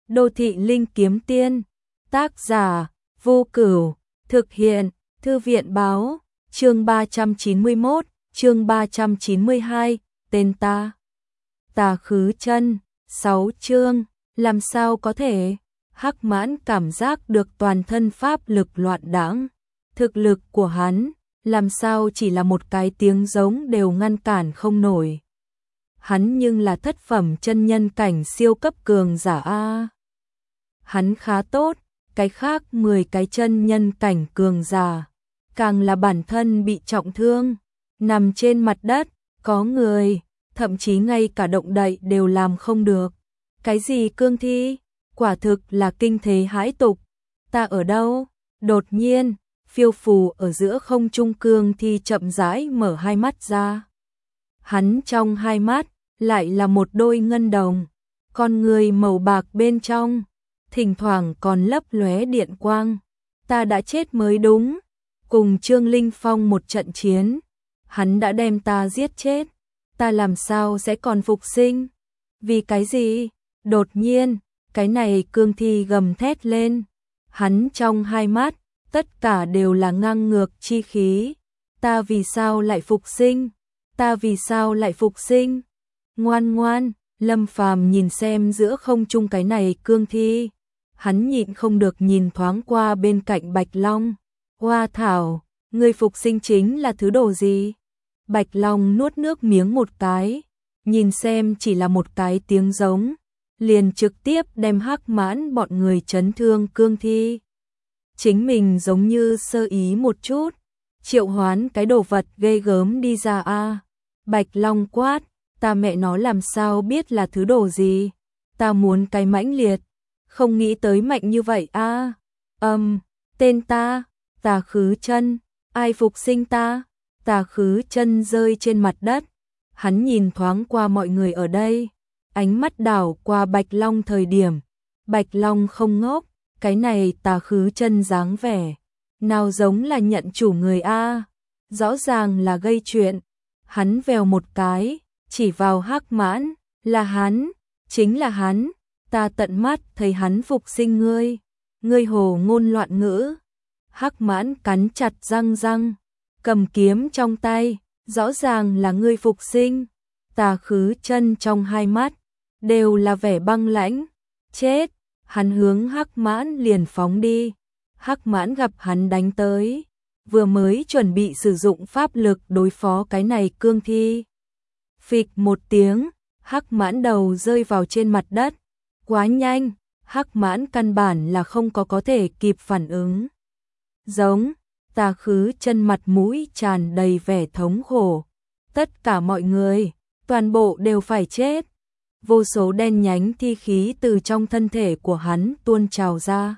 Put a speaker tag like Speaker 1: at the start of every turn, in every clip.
Speaker 1: Đô thị linh kiếm tiên. Tác giả Vô Cửu. Thực hiện Thư viện báo. Chương 391, chương 392, tên ta. Tà khứ chân. 6 chương. Làm sao có thể? Hắc Mãn cảm giác được toàn thân pháp lực loạn đãng. Thực lực của hắn, làm sao chỉ là một cái tiếng giống đều ngăn cản không nổi. Hắn nhưng là thất phẩm chân nhân cảnh siêu cấp cường giả a. Hắn khá tốt, cái khác 10 cái chân nhân cảnh cường giả, càng là bản thân bị trọng thương, nằm trên mặt đất, có người, thậm chí ngay cả động đậy đều làm không được. Cái gì cương thi? Quả thực là kinh thế hãi tục. Ta ở đâu? Đột nhiên, phiêu phù ở giữa không trung cương thi chậm rãi mở hai mắt ra. Hắn trong hai mắt lại là một đôi ngân đồng, con người màu bạc bên trong, thỉnh thoảng còn lấp lóe điện quang. Ta đã chết mới đúng. Cùng Trương Linh Phong một trận chiến, hắn đã đem ta giết chết. Ta làm sao sẽ còn phục sinh? Vì cái gì? Đột nhiên, cái này cương thi gầm thét lên. Hắn trong hai mắt, tất cả đều là ngang ngược chi khí. Ta vì sao lại phục sinh? Ta vì sao lại phục sinh? Ngoan ngoan, Lâm Phàm nhìn xem giữa không trung cái này cương thi. Hắn nhịn không được nhìn thoáng qua bên cạnh Bạch Long. Hoa thảo, ngươi phục sinh chính là thứ đồ gì? Bạch Long nuốt nước miếng một cái, nhìn xem chỉ là một cái tiếng giống, liền trực tiếp đem Hắc Mãn bọn người chấn thương cương thi. Chính mình giống như sơ ý một chút, triệu hoán cái đồ vật ghê gớm đi ra a. Bạch Long quát, ta mẹ nó làm sao biết là thứ đồ gì? Ta muốn cái mãnh liệt, không nghĩ tới mạnh như vậy a. Tên ta, Tà Khứ Chân, ai phục sinh ta? Tà Khứ Chân rơi trên mặt đất, hắn nhìn thoáng qua mọi người ở đây, ánh mắt đảo qua Bạch Long thời điểm, Bạch Long không ngốc, cái này Tà Khứ Chân dáng vẻ, nào giống là nhận chủ người a, rõ ràng là gây chuyện. Hắn vèo một cái, chỉ vào Hắc Mãn, là hắn, chính là hắn, ta tận mắt thấy hắn phục sinh ngươi, ngươi hồ ngôn loạn ngữ. Hắc Mãn cắn chặt răng, cầm kiếm trong tay, rõ ràng là ngươi phục sinh. Tà Khứ Chân trong hai mắt đều là vẻ băng lãnh. Chết, hắn hướng Hắc Mãn liền phóng đi. Hắc Mãn gặp hắn đánh tới, vừa mới chuẩn bị sử dụng pháp lực đối phó cái này cương thi. Phịch một tiếng, Hắc Mãn đầu rơi vào trên mặt đất. Quá nhanh, Hắc Mãn căn bản là không có thể kịp phản ứng. Giống, Tà Khứ Chân mặt mũi tràn đầy vẻ thống khổ. Tất cả mọi người, toàn bộ đều phải chết. Vô số đen nhánh thi khí từ trong thân thể của hắn tuôn trào ra.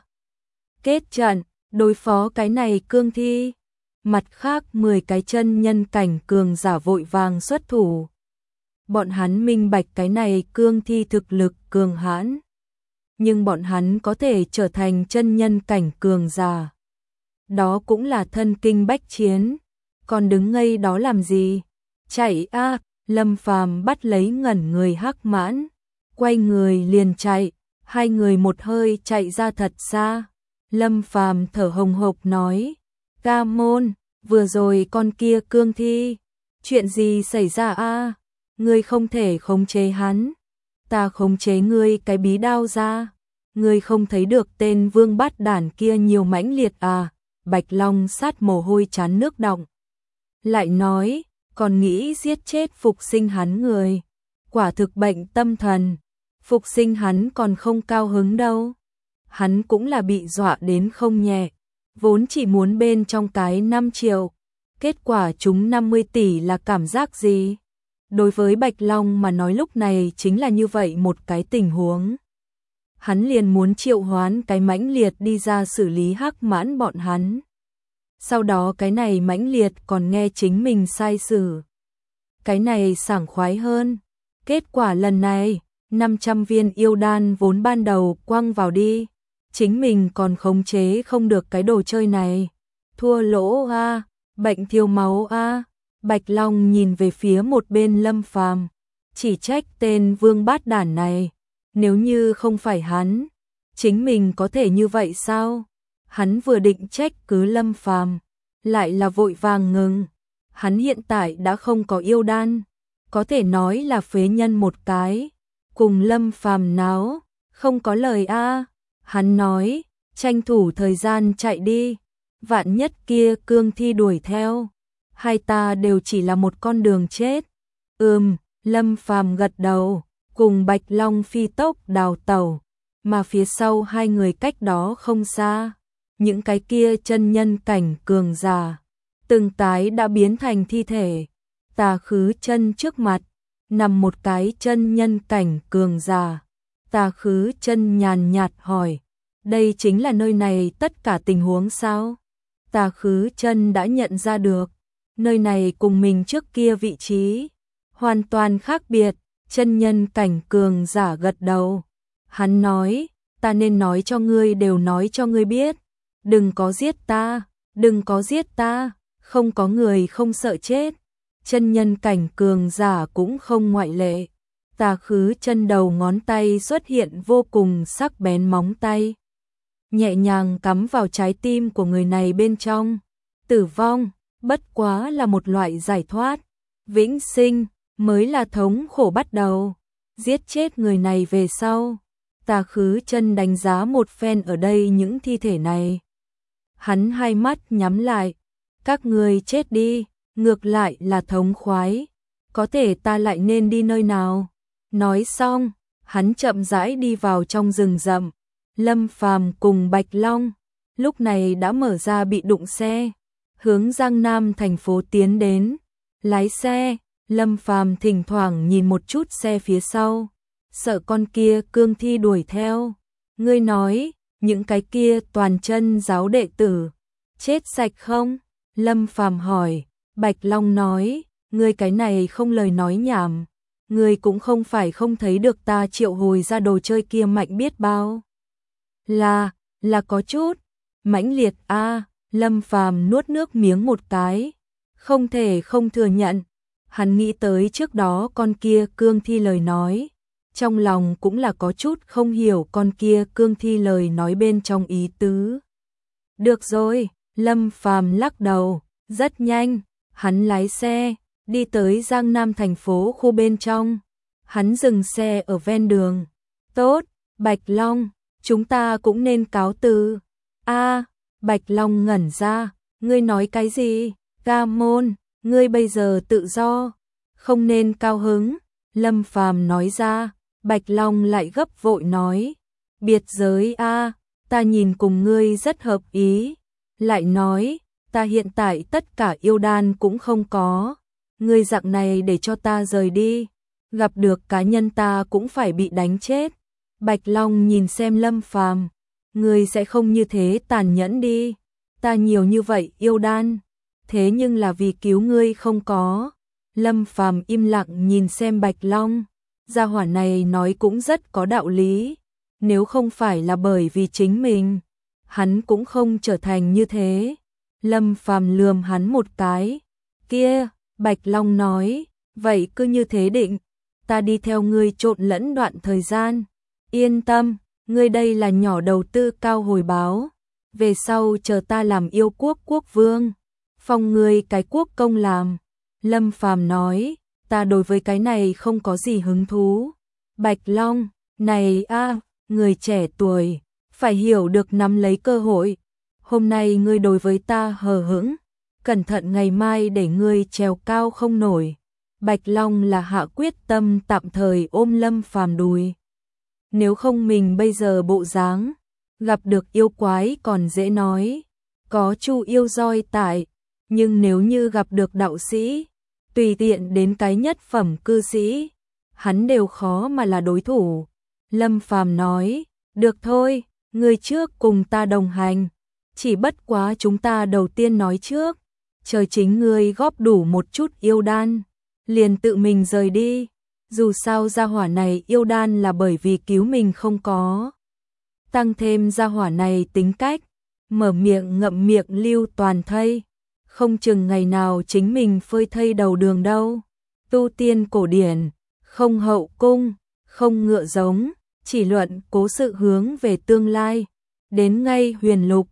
Speaker 1: Kết trận, đối phó cái này cương thi. Mặt khác 10 cái chân nhân cảnh cường giả vội vàng xuất thủ. Bọn hắn minh bạch cái này cương thi thực lực cường hãn, nhưng bọn hắn có thể trở thành chân nhân cảnh cường giả, đó cũng là thân kinh bách chiến. Còn đứng ngây đó làm gì? Chạy a! Lâm Phàm bắt lấy ngẩn người Hắc Mãn, quay người liền chạy, hai người một hơi chạy ra thật xa. Lâm Phàm thở hồng hộc nói, Ca Môn, vừa rồi con kia cương thi, chuyện gì xảy ra a? Ngươi không thể khống chế hắn, ta khống chế ngươi cái bí đao ra. Ngươi không thấy được tên vương bát đản kia nhiều mãnh liệt à? Bạch Long sát mồ hôi chán nước đọng. Lại nói, còn nghĩ giết chết phục sinh hắn người. Quả thực bệnh tâm thần, phục sinh hắn còn không cao hứng đâu. Hắn cũng là bị dọa đến không nhẹ, vốn chỉ muốn bên trong cái 5 triệu. Kết quả chúng 50 tỷ là cảm giác gì? Đối với Bạch Long mà nói lúc này chính là như vậy một cái tình huống. Hắn liền muốn triệu hoán cái mãnh liệt đi ra xử lý Hắc Mãn bọn hắn. Sau đó cái này mãnh liệt còn nghe chính mình sai xử. Cái này sảng khoái hơn. Kết quả lần này, 500 viên yêu đan vốn ban đầu quăng vào đi. Chính mình còn khống chế không được cái đồ chơi này. Thua lỗ a, bệnh thiếu máu a. Bạch Long nhìn về phía một bên Lâm Phàm, chỉ trách tên vương bát đản này. Nếu như không phải hắn, chính mình có thể như vậy sao? Hắn vừa định trách cứ Lâm Phàm, lại là vội vàng ngừng. Hắn hiện tại đã không có yêu đan, có thể nói là phế nhân một cái. Cùng Lâm Phàm náo, không có lời a. Hắn nói, tranh thủ thời gian chạy đi, vạn nhất kia cương thi đuổi theo, hai ta đều chỉ là một con đường chết. Lâm Phàm gật đầu, cùng Bạch Long phi tốc đào tẩu, mà phía sau hai người cách đó không xa, những cái kia chân nhân cảnh cường giả, từng tái đã biến thành thi thể. Tà Khứ Chân trước mặt, nằm một cái chân nhân cảnh cường giả. Tà Khứ Chân nhàn nhạt hỏi, đây chính là nơi này tất cả tình huống sao? Tà Khứ Chân đã nhận ra được, nơi này cùng mình trước kia vị trí hoàn toàn khác biệt. Chân nhân cảnh cường giả gật đầu. Hắn nói, ta nên nói cho ngươi đều nói cho ngươi biết. Đừng có giết ta, đừng có giết ta, không có người không sợ chết. Chân nhân cảnh cường giả cũng không ngoại lệ. Tà Khứ Chân đầu ngón tay xuất hiện vô cùng sắc bén móng tay, nhẹ nhàng cắm vào trái tim của người này bên trong. Tử vong, bất quá là một loại giải thoát. Vĩnh sinh, mới là thống khổ bắt đầu. Giết chết người này về sau, Tà Khứ Chân đánh giá một phen ở đây những thi thể này. Hắn hai mắt nhắm lại, các ngươi chết đi, ngược lại là thống khoái. Có thể ta lại nên đi nơi nào? Nói xong, hắn chậm rãi đi vào trong rừng rậm. Lâm Phàm cùng Bạch Long lúc này đã mở ra bị đụng xe, hướng Giang Nam thành phố tiến đến. Lái xe, Lâm Phàm thỉnh thoảng nhìn một chút xe phía sau, sợ con kia cương thi đuổi theo. Ngươi nói, những cái kia toàn chân giáo đệ tử chết sạch không? Lâm Phàm hỏi. Bạch Long nói, ngươi cái này không lời nói nhảm, ngươi cũng không phải không thấy được ta triệu hồi ra đồ chơi kia mạnh biết bao. Là có chút mãnh liệt a. Lâm Phàm nuốt nước miếng một cái, không thể không thừa nhận. Hắn nghĩ tới trước đó con kia cương thi lời nói, trong lòng cũng là có chút không hiểu con kia cương thi lời nói bên trong ý tứ. Được rồi, Lâm Phàm lắc đầu. Rất nhanh, hắn lái xe đi tới Giang Nam thành phố khu bên trong. Hắn dừng xe ở ven đường. Tốt, Bạch Long, chúng ta cũng nên cáo từ. Bạch Long ngẩn ra, ngươi nói cái gì? Ca môn, ngươi bây giờ tự do, không nên cao hứng. Lâm Phàm nói ra. Bạch Long lại gấp vội nói, biệt giới ta nhìn cùng ngươi rất hợp ý. Lại nói, ta hiện tại tất cả yêu đan cũng không có, ngươi dạng này để cho ta rời đi, gặp được cá nhân ta cũng phải bị đánh chết. Bạch Long nhìn xem Lâm Phàm, ngươi sẽ không như thế tàn nhẫn đi, ta nhiều như vậy yêu đan, thế nhưng là vì cứu ngươi không có. Lâm Phàm im lặng nhìn xem Bạch Long, gia hỏa này nói cũng rất có đạo lý, nếu không phải là bởi vì chính mình, hắn cũng không trở thành như thế. Lâm Phàm lườm hắn một cái. Kia, Bạch Long nói, vậy cứ như thế định, ta đi theo ngươi trộn lẫn đoạn thời gian. Yên tâm, ngươi đây là nhỏ đầu tư cao hồi báo, về sau chờ ta làm yêu quốc quốc vương, phong ngươi cái quốc công làm. Lâm Phàm nói, ta đối với cái này không có gì hứng thú. Bạch Long, này người trẻ tuổi, phải hiểu được nắm lấy cơ hội. Hôm nay ngươi đối với ta hờ hững, cẩn thận ngày mai để ngươi trèo cao không nổi. Bạch Long là hạ quyết tâm tạm thời ôm Lâm Phàm đùi. Nếu không mình bây giờ bộ dáng, gặp được yêu quái còn dễ nói, có Chu yêu roi tại, nhưng nếu như gặp được đạo sĩ, tùy tiện đến cái nhất phẩm cư sĩ, hắn đều khó mà là đối thủ. Lâm Phàm nói, được thôi, ngươi trước cùng ta đồng hành, chỉ bất quá chúng ta đầu tiên nói trước, chờ chính ngươi góp đủ một chút yêu đan, liền tự mình rời đi. Dù sao gia hỏa này yêu đan là bởi vì cứu mình không có. Tăng thêm gia hỏa này tính cách, mở miệng ngậm miệng lưu toàn thây, không chừng ngày nào chính mình phơi thây đầu đường đâu. Tu tiên cổ điển, không hậu cung, không ngựa giống, chỉ luận cố sự hướng về tương lai. Đến ngay huyền lục,